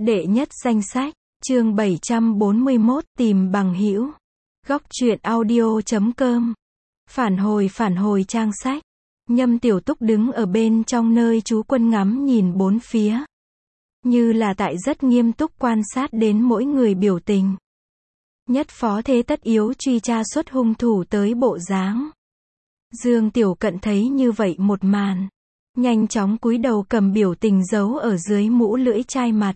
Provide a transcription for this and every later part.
Đệ nhất danh sách, chương 741, tìm bằng hữu. Góc truyện audio.com. Phản hồi trang sách. Nhâm Tiểu Túc đứng ở bên trong nơi trú quân ngắm nhìn bốn phía. Như là tại rất nghiêm túc quan sát đến mỗi người biểu tình. Nhất phó thế tất yếu truy tra xuất hung thủ tới bộ dáng. Dương Tiểu Cận thấy như vậy một màn. Nhanh chóng cúi đầu cầm biểu tình giấu ở dưới mũ lưỡi chai mặt.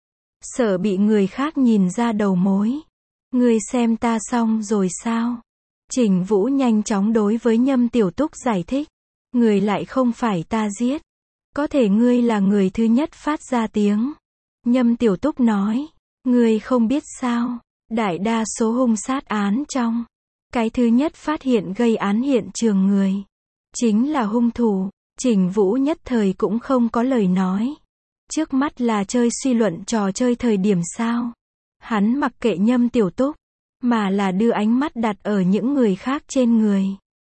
Sợ bị người khác nhìn ra đầu mối. Ngươi xem ta xong rồi sao? Trình Vũ nhanh chóng đối với Nhâm Tiểu Túc giải thích. Người lại không phải ta giết. Có thể ngươi là người thứ nhất phát ra tiếng. Nhâm Tiểu Túc nói. Ngươi không biết sao? Đại đa số hung sát án trong. Cái thứ nhất phát hiện gây án hiện trường người. Chính là hung thủ. Trình Vũ nhất thời cũng không có lời nói. Trước mắt là chơi suy luận trò chơi thời điểm sao. Hắn mặc kệ Nhâm Tiểu Túc. Mà là đưa ánh mắt đặt ở những người khác trên người.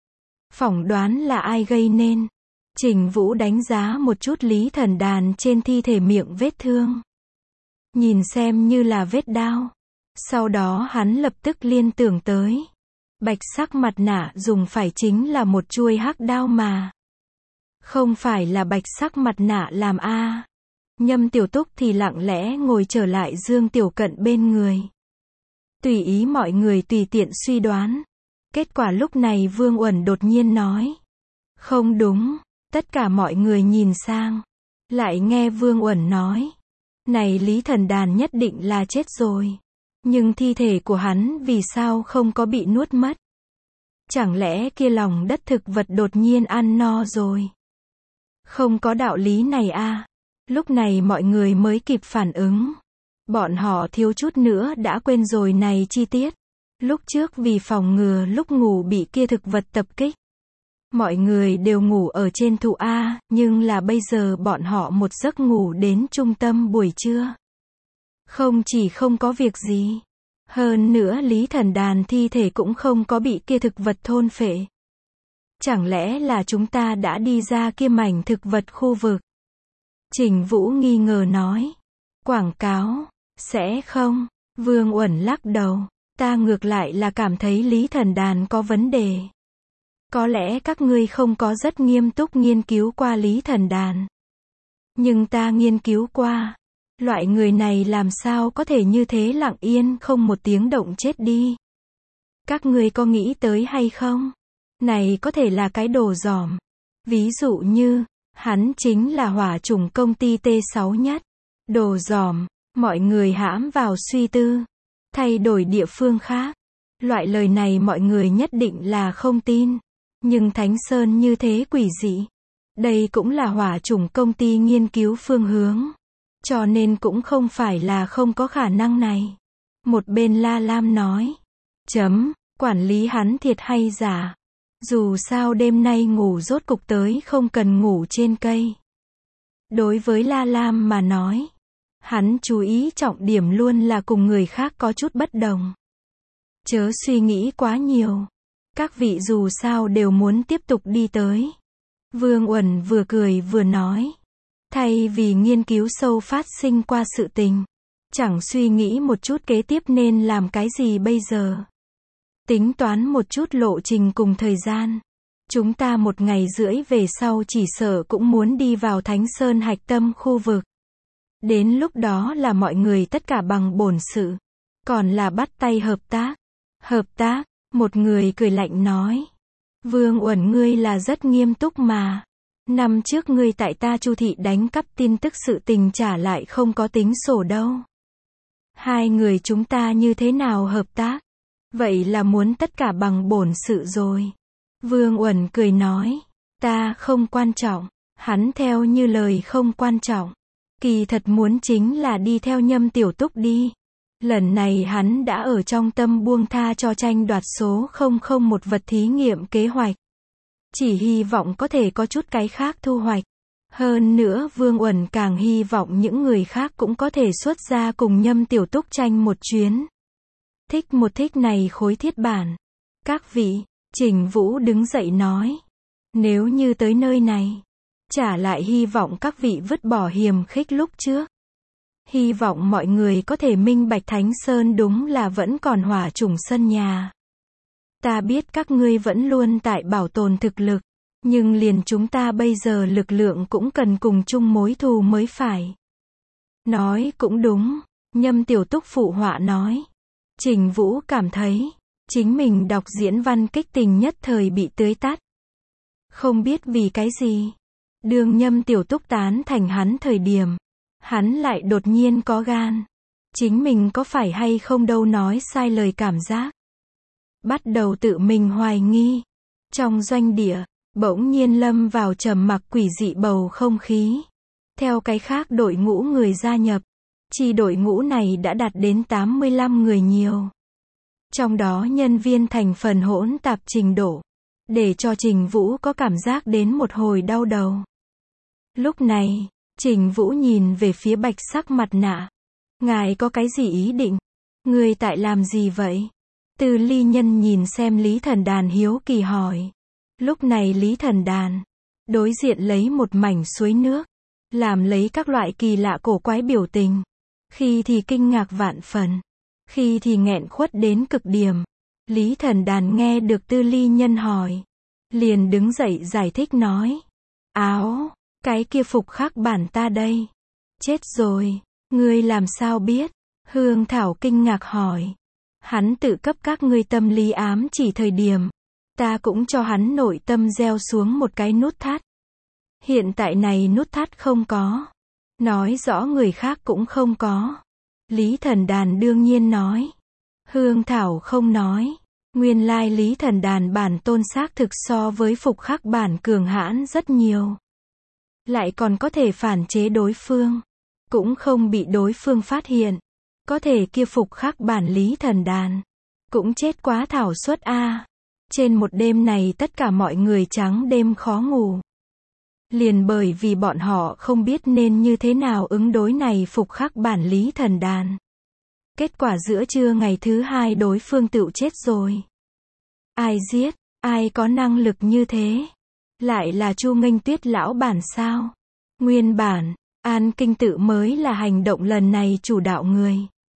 Phỏng đoán là ai gây nên. Trình Vũ đánh giá một chút Lý Thần Đàn trên thi thể miệng vết thương. Nhìn xem như là vết đao. Sau đó hắn lập tức liên tưởng tới. Bạch sắc mặt nạ dùng phải chính là một chuôi hắc đao mà. Không phải là bạch sắc mặt nạ làm a. Nhâm Tiểu Túc thì lặng lẽ ngồi trở lại Dương Tiểu Cận bên người. Tùy ý mọi người tùy tiện suy đoán. Kết quả lúc này Vương Uẩn đột nhiên nói. Không đúng, tất cả mọi người nhìn sang. Lại nghe Vương Uẩn nói. Này Lý Thần Đàn nhất định là chết rồi. Nhưng thi thể của hắn vì sao không có bị nuốt mất? Chẳng lẽ kia lòng đất thực vật đột nhiên ăn no rồi? Không có đạo lý này a. Lúc này mọi người mới kịp phản ứng. Bọn họ thiếu chút nữa đã quên rồi này chi tiết. Lúc trước vì phòng ngừa lúc ngủ bị kia thực vật tập kích. Mọi người đều ngủ ở trên thụ A, nhưng là bây giờ bọn họ một giấc ngủ đến trung tâm buổi trưa. Không chỉ không có việc gì. Hơn nữa Lý Thần Đàn thi thể cũng không có bị kia thực vật thôn phệ. Chẳng lẽ là chúng ta đã đi ra kia mảnh thực vật khu vực? Trình Vũ nghi ngờ nói. Quảng cáo, sẽ không? Vương Uẩn lắc đầu. Ta ngược lại là cảm thấy Lý Thần Đàn có vấn đề. Có lẽ các ngươi không có rất nghiêm túc nghiên cứu qua Lý Thần Đàn. Nhưng ta nghiên cứu qua. Loại người này làm sao có thể như thế lặng yên không một tiếng động chết đi. Các ngươi có nghĩ tới hay không? Này có thể là cái đồ giỏm. Ví dụ như, hắn chính là hỏa chủng công ty T6 nhất. Đồ giỏm, mọi người hãm vào suy tư. Thay đổi địa phương khác. Loại lời này mọi người nhất định là không tin. Nhưng Thánh Sơn như thế quỷ dị. Đây cũng là hỏa chủng công ty nghiên cứu phương hướng. Cho nên cũng không phải là không có khả năng này. Một bên La Lam nói. Quản lý hắn thiệt hay giả. Dù sao đêm nay ngủ rốt cục tới không cần ngủ trên cây. Đối với La Lam mà nói. Hắn chú ý trọng điểm luôn là cùng người khác có chút bất đồng. Chớ suy nghĩ quá nhiều. Các vị dù sao đều muốn tiếp tục đi tới. Vương Uẩn vừa cười vừa nói. Thay vì nghiên cứu sâu phát sinh qua sự tình. Chẳng suy nghĩ một chút kế tiếp nên làm cái gì bây giờ. Tính toán một chút lộ trình cùng thời gian. Chúng ta 1 ngày rưỡi về sau chỉ sợ cũng muốn đi vào Thánh Sơn hạch tâm khu vực. Đến lúc đó là mọi người tất cả bằng bổn sự. Còn là bắt tay hợp tác. Hợp tác, một người cười lạnh nói. Vương Uẩn ngươi là rất nghiêm túc mà. Năm trước ngươi tại ta Chu thị đánh cắp tin tức sự tình trả lại không có tính sổ đâu. Hai người chúng ta như thế nào hợp tác? Vậy là muốn tất cả bằng bổn sự rồi. Vương Uẩn cười nói. Ta không quan trọng. Hắn theo như lời không quan trọng. Kỳ thật muốn chính là đi theo Nhâm Tiểu Túc đi. Lần này hắn đã ở trong tâm buông tha cho tranh đoạt số 001 vật thí nghiệm kế hoạch. Chỉ hy vọng có thể có chút cái khác thu hoạch. Hơn nữa Vương Uẩn càng hy vọng những người khác cũng có thể xuất ra cùng Nhâm Tiểu Túc tranh một chuyến. Thích này khối thiết bản. Các vị, Trình Vũ đứng dậy nói. Nếu như tới nơi này. Trả lại hy vọng các vị vứt bỏ hiềm khích lúc trước. Hy vọng mọi người có thể minh bạch Thánh Sơn đúng là vẫn còn hỏa chủng sân nhà. Ta biết các ngươi vẫn luôn tại bảo tồn thực lực, nhưng liền chúng ta bây giờ lực lượng cũng cần cùng chung mối thù mới phải. Nói cũng đúng, Nhâm Tiểu Túc phụ họa nói. Trình Vũ cảm thấy, chính mình đọc diễn văn kích tình nhất thời bị tưới tắt. Không biết vì cái gì. Đường Nhâm Tiểu Túc tán thành hắn thời điểm, hắn lại đột nhiên có gan. Chính mình có phải hay không đâu nói sai lời cảm giác. Bắt đầu tự mình hoài nghi. Trong doanh địa, bỗng nhiên lâm vào trầm mặc quỷ dị bầu không khí. Theo cái khác đội ngũ người gia nhập, chi đội ngũ này đã đạt đến 85 người nhiều. Trong đó nhân viên thành phần hỗn tạp trình độ, để cho Trình Vũ có cảm giác đến một hồi đau đầu. Lúc này, Trình Vũ nhìn về phía bạch sắc mặt nạ. Ngài có cái gì ý định? Người tại làm gì vậy? Từ Ly Nhân nhìn xem Lý Thần Đàn hiếu kỳ hỏi. Lúc này Lý Thần Đàn đối diện lấy một mảnh suối nước, làm lấy các loại kỳ lạ cổ quái biểu tình. Khi thì kinh ngạc vạn phần, khi thì nghẹn khuất đến cực điểm. Lý Thần Đàn nghe được Tư Ly Nhân hỏi, liền đứng dậy giải thích nói. Áo, cái kia phục khắc bản ta đây. Chết rồi, ngươi làm sao biết? Hương Thảo kinh ngạc hỏi. Hắn tự cấp các ngươi tâm lý ám chỉ thời điểm, ta cũng cho hắn nội tâm gieo xuống một cái nút thắt. Hiện tại này nút thắt không có. Nói rõ người khác cũng không có. Lý Thần Đàn đương nhiên nói. Hương Thảo không nói. Nguyên lai Lý Thần Đàn bản tôn xác thực so với phục khắc bản cường hãn rất nhiều. Lại còn có thể phản chế đối phương. Cũng không bị đối phương phát hiện. Có thể kia phục khắc bản Lý Thần Đàn cũng chết quá thảo suất a. Trên một đêm này tất cả mọi người trắng đêm khó ngủ. Liền bởi vì bọn họ không biết nên như thế nào ứng đối này phục khắc bản Lý Thần Đàn. Kết quả giữa trưa ngày thứ hai đối phương tựu chết rồi. Ai giết? Ai có năng lực như thế? Lại là Chu Nghênh Tuyết lão bản sao? Nguyên bản, An Kinh Tự mới là hành động lần này chủ đạo người.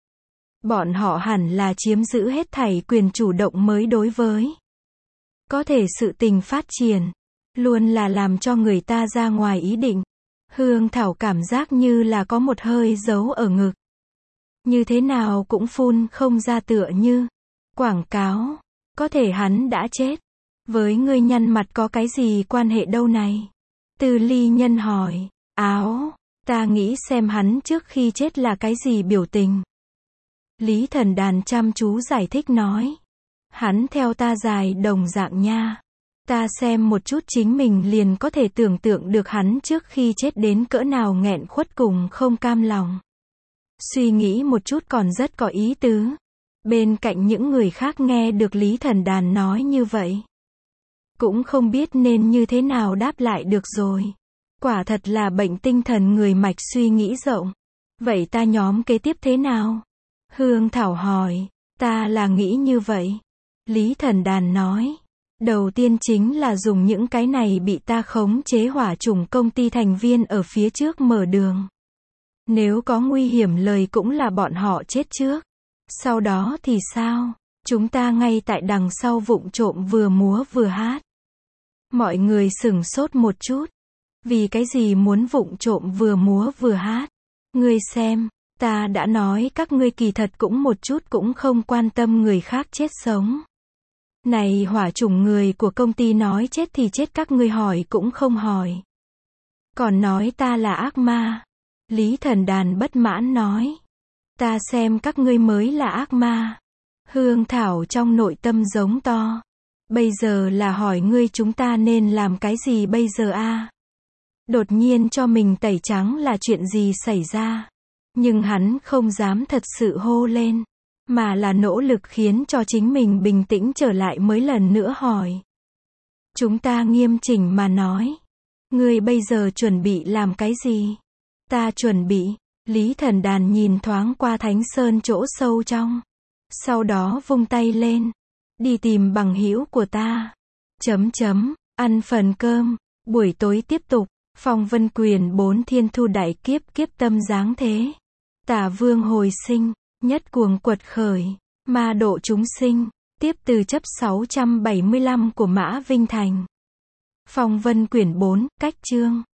Bọn họ hẳn là chiếm giữ hết thảy quyền chủ động mới đối với. Có thể sự tình phát triển, luôn là làm cho người ta ra ngoài ý định. Hương Thảo cảm giác như là có một hơi giấu ở ngực. Như thế nào cũng phun không ra tựa như. Quảng cáo, có thể hắn đã chết. Với ngươi nhăn mặt có cái gì quan hệ đâu này? Từ Ly Nhân hỏi. Áo, ta nghĩ xem hắn trước khi chết là cái gì biểu tình. Lý Thần Đàn chăm chú giải thích nói. Hắn theo ta dài đồng dạng nha. Ta xem một chút chính mình liền có thể tưởng tượng được hắn trước khi chết đến cỡ nào nghẹn khuất cùng không cam lòng. Suy nghĩ một chút còn rất có ý tứ. Bên cạnh những người khác nghe được Lý Thần Đàn nói như vậy, cũng không biết nên như thế nào đáp lại được rồi. Quả thật là bệnh tinh thần người mạch suy nghĩ rộng. Vậy ta nhóm kế tiếp thế nào? Hương Thảo hỏi. Ta là nghĩ như vậy. Lý Thần Đàn nói. Đầu tiên chính là dùng những cái này bị ta khống chế hỏa chủng công ty thành viên ở phía trước mở đường. Nếu có nguy hiểm lời cũng là bọn họ chết trước. Sau đó thì sao? Chúng ta ngay tại đằng sau vụng trộm vừa múa vừa hát. Mọi người sửng sốt một chút. Vì cái gì muốn vụng trộm vừa múa vừa hát? Ngươi xem, ta đã nói các ngươi kỳ thật cũng một chút cũng không quan tâm người khác chết sống. Này hỏa chủng người của công ty nói chết thì chết các ngươi hỏi cũng không hỏi. Còn nói ta là ác ma. Lý Thần Đàn bất mãn nói. Ta xem các ngươi mới là ác ma. Hương Thảo trong nội tâm giống to. Bây giờ là hỏi ngươi chúng ta nên làm cái gì bây giờ a? Đột nhiên cho mình tẩy trắng là chuyện gì xảy ra? Nhưng hắn không dám thật sự hô lên, mà là nỗ lực khiến cho chính mình bình tĩnh trở lại mới lần nữa hỏi. Chúng ta nghiêm chỉnh mà nói. Ngươi bây giờ chuẩn bị làm cái gì? Ta chuẩn bị. Lý Thần Đàn nhìn thoáng qua Thánh Sơn chỗ sâu trong. Sau đó vung tay lên. Đi tìm bằng hữu của ta. Ăn phần cơm. Buổi tối tiếp tục. Phong Vân Quyền 4 Thiên Thu Đại Kiếp Kiếp Tâm Giáng Thế. Tả vương hồi sinh, nhất cuồng quật khởi, ma độ chúng sinh, tiếp từ chấp 675 của Mã Vinh Thành. Phong Vân quyển 4, cách chương.